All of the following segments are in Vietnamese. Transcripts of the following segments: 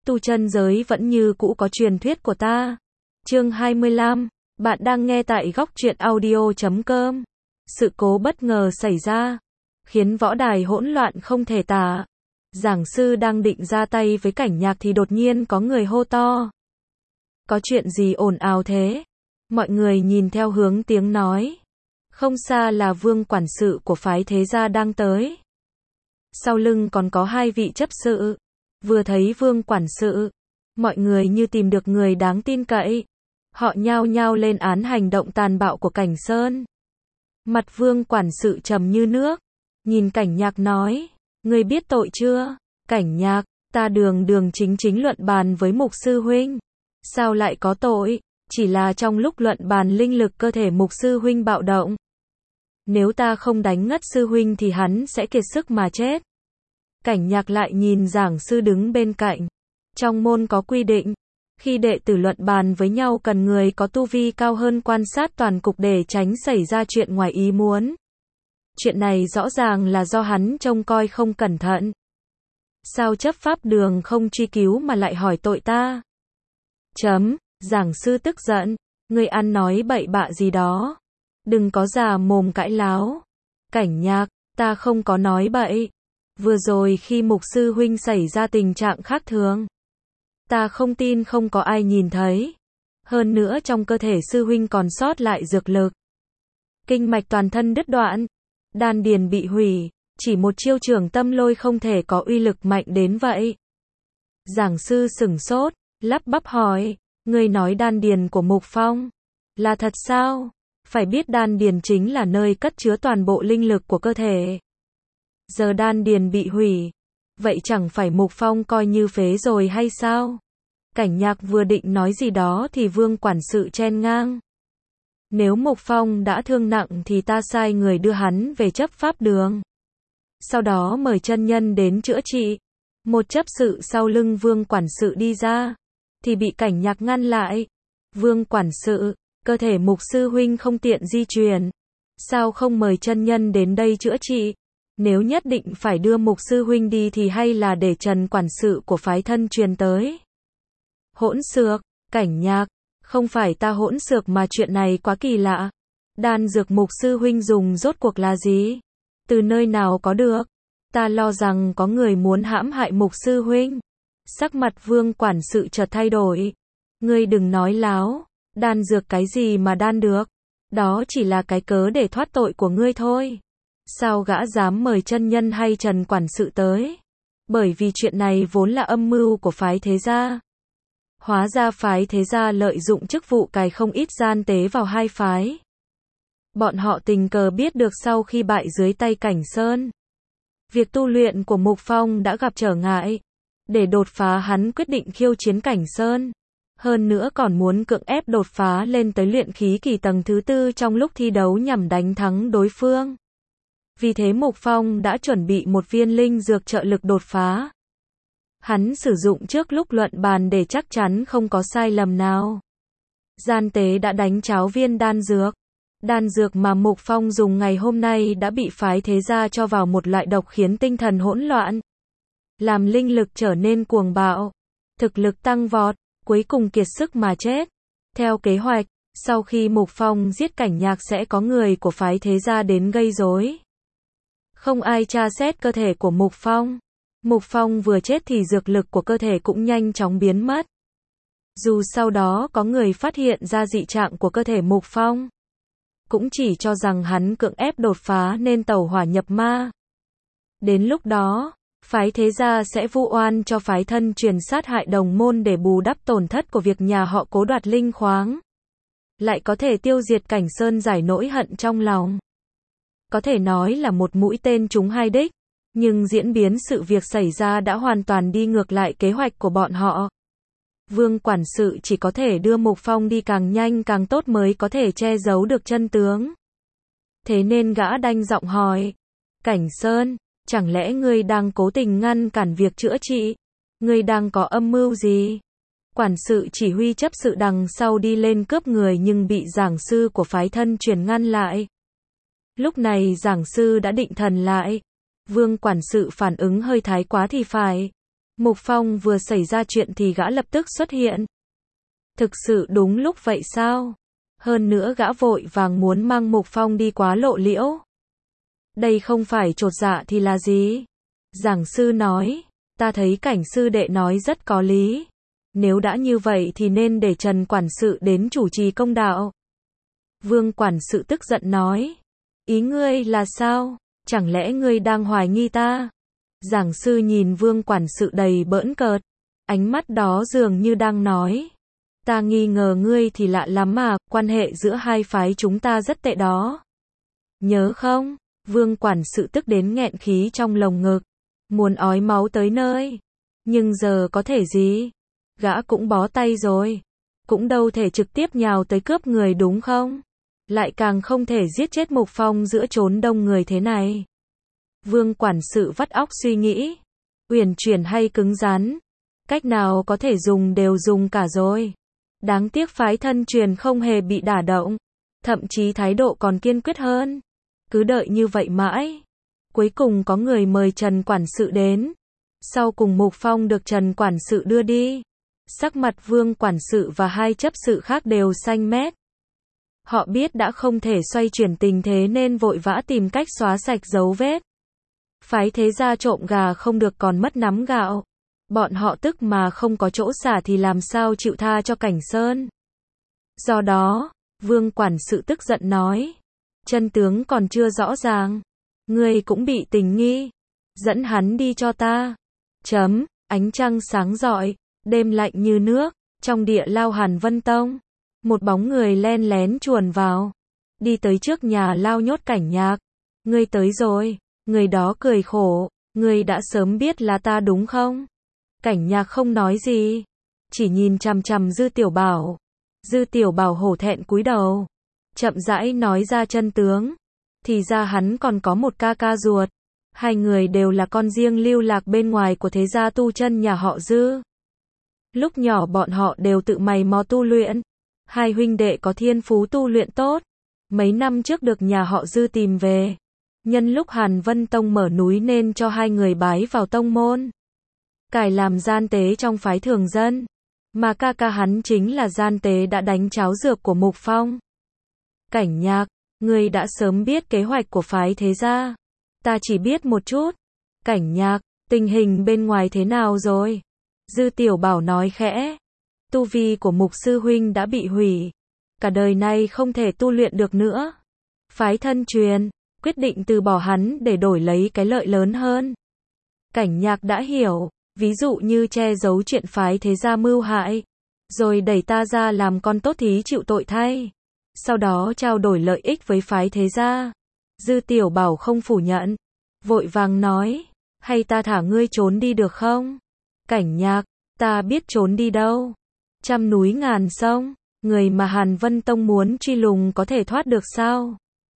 tu chân giới vẫn như cũ có truyền thuyết của ta. Chương 25, bạn đang nghe tại góc truyện audio.com. Sự cố bất ngờ xảy ra, khiến võ đài hỗn loạn không thể tả. Giảng sư đang định ra tay với Cảnh Nhạc thì đột nhiên có người hô to. Có chuyện gì ồn ào thế? Mọi người nhìn theo hướng tiếng nói. Không xa là Vương quản sự của phái Thế Gia đang tới. Sau lưng còn có hai vị chấp sự. Vừa thấy Vương quản sự, mọi người như tìm được người đáng tin cậy. Họ nhao nhao lên án hành động tàn bạo của Cảnh Sơn. Mặt Vương quản sự trầm như nước, nhìn Cảnh Nhạc nói, ngươi biết tội chưa? Cảnh Nhạc, ta đường đường chính chính luận bàn với Mục sư huynh. Sao lại có tội? Chỉ là trong lúc luận bàn linh lực cơ thể Mục sư huynh bạo động. Nếu ta không đánh ngất sư huynh thì hắn sẽ kiệt sức mà chết. Cảnh Nhạc lại nhìn giảng sư đứng bên cạnh. Trong môn có quy định, khi đệ tử luận bàn với nhau cần người có tu vi cao hơn quan sát toàn cục để tránh xảy ra chuyện ngoài ý muốn. Chuyện này rõ ràng là do hắn trông coi không cẩn thận. Sao chấp pháp đường không truy cứu mà lại hỏi tội ta? Giảng sư tức giận, ngươi ăn nói bậy bạ gì đó. Đừng có già mồm cãi láo. Cảnh Nhạc, ta không có nói bậy. Vừa rồi khi Mục sư huynh xảy ra tình trạng khác thường, ta không tin không có ai nhìn thấy. Hơn nữa trong cơ thể sư huynh còn sót lại dược lực. Kinh mạch toàn thân đứt đoạn, đan điền bị hủy, chỉ một chiêu trưởng tâm lôi không thể có uy lực mạnh đến vậy. Giảng sư sửng sốt, lắp bắp hỏi, ngươi nói đan điền của Mục Phong là thật sao? Phải biết đan điền chính là nơi cất chứa toàn bộ linh lực của cơ thể. Giờ đan điền bị hủy, vậy chẳng phải Mục Phong coi như phế rồi hay sao? Cảnh Nhạc vừa định nói gì đó thì Vương quản sự chen ngang. Nếu Mục Phong đã thương nặng thì ta sai người đưa hắn về chấp pháp đường. Sau đó mời chân nhân đến chữa trị. Một chấp sự sau lưng Vương quản sự đi ra, thì bị Cảnh Nhạc ngăn lại. Vương quản sự, cơ thể Mục sư huynh không tiện di chuyển. Sao không mời chân nhân đến đây chữa trị? Nếu nhất định phải đưa Mục sư huynh đi thì hay là để Trần quản sự của phái thân truyền tới. Hỗn xược, Cảnh Nhạc, không phải ta hỗn xược mà chuyện này quá kỳ lạ. Đan dược Mục sư huynh dùng rốt cuộc là gì? Từ nơi nào có được? Ta lo rằng có người muốn hãm hại Mục sư huynh. Sắc mặt Vương quản sự chợt thay đổi. Ngươi đừng nói láo, đan dược cái gì mà đan được? Đó chỉ là cái cớ để thoát tội của ngươi thôi. Sao gã dám mời chân nhân hay Trần quản sự tới? Bởi vì chuyện này vốn là âm mưu của phái Thế Gia. Hóa ra phái Thế Gia lợi dụng chức vụ cài không ít gian tế vào hai phái. Bọn họ tình cờ biết được sau khi bại dưới tay Cảnh Sơn, việc tu luyện của Mục Phong đã gặp trở ngại. Để đột phá hắn quyết định khiêu chiến Cảnh Sơn. Hơn nữa còn muốn cưỡng ép đột phá lên tới luyện khí kỳ tầng thứ 4 trong lúc thi đấu nhằm đánh thắng đối phương. Vì thế Mục Phong đã chuẩn bị một viên linh dược trợ lực đột phá. Hắn sử dụng trước lúc luận bàn để chắc chắn không có sai lầm nào. Gian tế đã đánh cháo viên đan dược. Đan dược mà Mục Phong dùng ngày hôm nay đã bị phái Thế Gia cho vào một loại độc khiến tinh thần hỗn loạn, làm linh lực trở nên cuồng bạo, thực lực tăng vọt, cuối cùng kiệt sức mà chết. Theo kế hoạch, sau khi Mục Phong giết Cảnh Nhạc sẽ có người của phái Thế Gia đến gây rối. Không ai tra xét cơ thể của Mục Phong. Mục Phong vừa chết thì dược lực của cơ thể cũng nhanh chóng biến mất. Dù sau đó có người phát hiện ra dị trạng của cơ thể Mục Phong, cũng chỉ cho rằng hắn cưỡng ép đột phá nên tẩu hỏa nhập ma. Đến lúc đó, phái Thế Gia sẽ vu oan cho phái thân truyền sát hại đồng môn để bù đắp tổn thất của việc nhà họ Cố đoạt linh khoáng. Lại có thể tiêu diệt Cảnh Sơn giải nỗi hận trong lòng. Có thể nói là một mũi tên trúng hai đích, nhưng diễn biến sự việc xảy ra đã hoàn toàn đi ngược lại kế hoạch của bọn họ. Vương quản sự chỉ có thể đưa Mục Phong đi càng nhanh càng tốt mới có thể che giấu được chân tướng. Thế nên gã đanh giọng hỏi, Cảnh Sơn, chẳng lẽ ngươi đang cố tình ngăn cản việc chữa trị? Ngươi đang có âm mưu gì? Quản sự chỉ huy chấp sự đằng sau đi lên cướp người nhưng bị giảng sư của phái thân truyền ngăn lại. Lúc này giảng sư đã định thần lại. Vương quản sự phản ứng hơi thái quá thì phải. Mục Phong vừa xảy ra chuyện thì gã lập tức xuất hiện. Thực sự đúng lúc vậy sao? Hơn nữa gã vội vàng muốn mang Mục Phong đi quá lộ liễu. Đây không phải chột dạ thì là gì? Giảng sư nói, ta thấy Cảnh sư đệ nói rất có lý. Nếu đã như vậy thì nên để Trần quản sự đến chủ trì công đạo. Vương quản sự tức giận nói, ý ngươi là sao? Chẳng lẽ ngươi đang hoài nghi ta? Giảng sư nhìn Vương quản sự đầy bỡn cợt, ánh mắt đó dường như đang nói, ta nghi ngờ ngươi thì lạ lắm mà, quan hệ giữa hai phái chúng ta rất tệ đó. Nhớ không? Vương quản sự tức đến nghẹn khí trong lồng ngực, muốn ói máu tới nơi. Nhưng giờ có thể gì? Gã cũng bó tay rồi. Cũng đâu thể trực tiếp nhào tới cướp người đúng không? Lại càng không thể giết chết Mục Phong giữa chốn đông người thế này. Vương quản sự vắt óc suy nghĩ. Uyển chuyển hay cứng rắn? Cách nào có thể dùng đều dùng cả rồi. Đáng tiếc phái thân truyền không hề bị đả động. Thậm chí thái độ còn kiên quyết hơn. Cứ đợi như vậy mãi. Cuối cùng có người mời Trần quản sự đến. Sau cùng Mục Phong được Trần quản sự đưa đi. Sắc mặt Vương quản sự và hai chấp sự khác đều xanh mét. Họ biết đã không thể xoay chuyển tình thế nên vội vã tìm cách xóa sạch dấu vết. Phái thế gia trộm gà không được còn mất nắm gạo. Bọn họ tức mà không có chỗ xả thì làm sao chịu tha cho Cảnh Sơn. Do đó, Vương quản sự tức giận nói, chân tướng còn chưa rõ ràng. Ngươi cũng bị tình nghi. Dẫn hắn đi cho ta. Ánh trăng sáng rọi, đêm lạnh như nước, trong địa lao Hàn Vân Tông. Một bóng người len lén chuồn vào. Đi tới trước nhà lao nhốt Cảnh Nhạc. Ngươi tới rồi. Người đó cười khổ. Ngươi đã sớm biết là ta đúng không? Cảnh Nhạc không nói gì. Chỉ nhìn chằm chằm Dư Tiểu Bảo. Dư Tiểu Bảo hổ thẹn cúi đầu. Chậm rãi nói ra chân tướng. Thì ra hắn còn có một ca ca ruột. Hai người đều là con riêng lưu lạc bên ngoài của thế gia tu chân nhà họ Dư. Lúc nhỏ bọn họ đều tự mày mò tu luyện. Hai huynh đệ có thiên phú tu luyện tốt. Mấy năm trước được nhà họ Dư tìm về. Nhân lúc Hàn Vân Tông mở núi nên cho hai người bái vào tông môn. Cải làm gian tế trong phái thường dân. Mà ca ca hắn chính là gian tế đã đánh cháo dược của Mục Phong. Cảnh Nhạc, ngươi đã sớm biết kế hoạch của phái thế gia. Ta chỉ biết một chút. Cảnh Nhạc, tình hình bên ngoài thế nào rồi? Dư Tiểu Bảo nói khẽ. Tu vi của Mục sư huynh đã bị hủy. Cả đời này không thể tu luyện được nữa. Phái thân truyền, quyết định từ bỏ hắn để đổi lấy cái lợi lớn hơn. Cảnh Nhạc đã hiểu, ví dụ như che giấu chuyện phái thế gia mưu hại. Rồi đẩy ta ra làm con tốt thí chịu tội thay. Sau đó trao đổi lợi ích với phái thế gia. Dư Tiểu Bảo không phủ nhận. Vội vàng nói, hay ta thả ngươi trốn đi được không? Cảnh Nhạc, ta biết trốn đi đâu. Trăm núi ngàn sông, người mà Hàn Vân Tông muốn truy lùng có thể thoát được sao?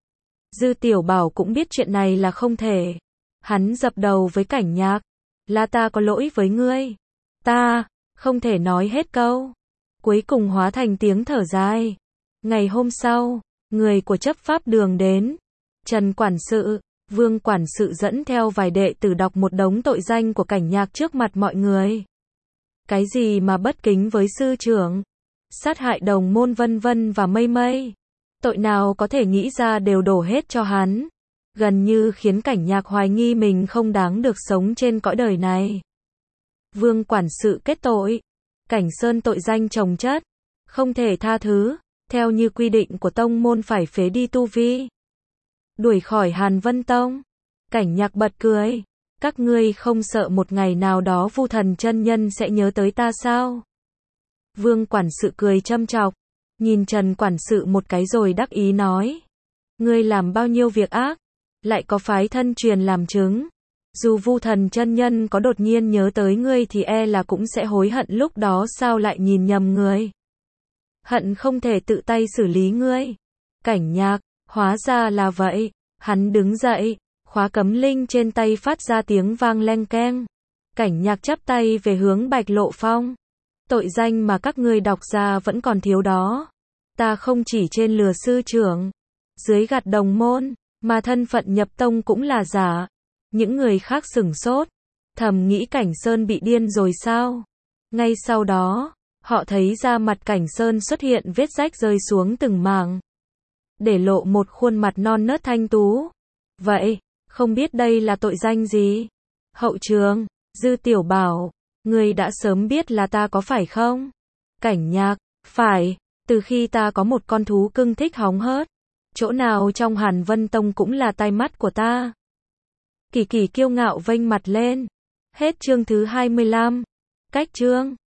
Dư Tiểu Bảo cũng biết chuyện này là không thể. Hắn dập đầu với Cảnh Nhạc. Là ta có lỗi với ngươi. Ta, không thể nói hết câu. Cuối cùng hóa thành tiếng thở dài. Ngày hôm sau, người của chấp pháp đường đến. Trần quản sự, Vương quản sự dẫn theo vài đệ tử đọc một đống tội danh của Cảnh Nhạc trước mặt mọi người. Cái gì mà bất kính với sư trưởng, sát hại đồng môn vân vân và mây mây. Tội nào có thể nghĩ ra đều đổ hết cho hắn. Gần như khiến Cảnh Nhạc hoài nghi mình không đáng được sống trên cõi đời này. Vương quản sự kết tội. Cảnh Sơn tội danh chồng chất. Không thể tha thứ. Theo như quy định của tông môn phải phế đi tu vi. Đuổi khỏi Hàn Vân Tông. Cảnh Nhạc bật cười. Các ngươi không sợ một ngày nào đó Vu Thần chân nhân sẽ nhớ tới ta sao? Vương quản sự cười châm chọc. Nhìn Trần quản sự một cái rồi đắc ý nói. Ngươi làm bao nhiêu việc ác. Lại có phái thân truyền làm chứng. Dù Vu Thần chân nhân có đột nhiên nhớ tới ngươi thì e là cũng sẽ hối hận lúc đó sao lại nhìn nhầm người. Hận không thể tự tay xử lý ngươi. Cảnh Nhạc, hóa ra là vậy. Hắn đứng dậy, khóa cấm linh trên tay phát ra tiếng vang leng keng. Cảnh Nhạc chắp tay về hướng Bạch Lộ Phong. Tội danh mà các ngươi đọc ra vẫn còn thiếu đó. Ta không chỉ trên lừa sư trưởng, dưới gạt đồng môn, mà thân phận nhập tông cũng là giả. Những người khác sửng sốt. Thầm nghĩ Cảnh Sơn bị điên rồi sao? Ngay sau đó, họ thấy da mặt Cảnh Sơn xuất hiện vết rách rơi xuống từng mảng, để lộ một khuôn mặt non nớt thanh tú. Vậy, không biết đây là tội danh gì? Hậu trường, Dư Tiểu Bảo, ngươi đã sớm biết là ta có phải không? Cảnh Nhạc, phải, từ khi ta có một con thú cưng thích hóng hớt, chỗ nào trong Hàn Vân Tông cũng là tai mắt của ta. Kỳ Kỳ kiêu ngạo vênh mặt lên. Hết chương thứ 25. Cách chương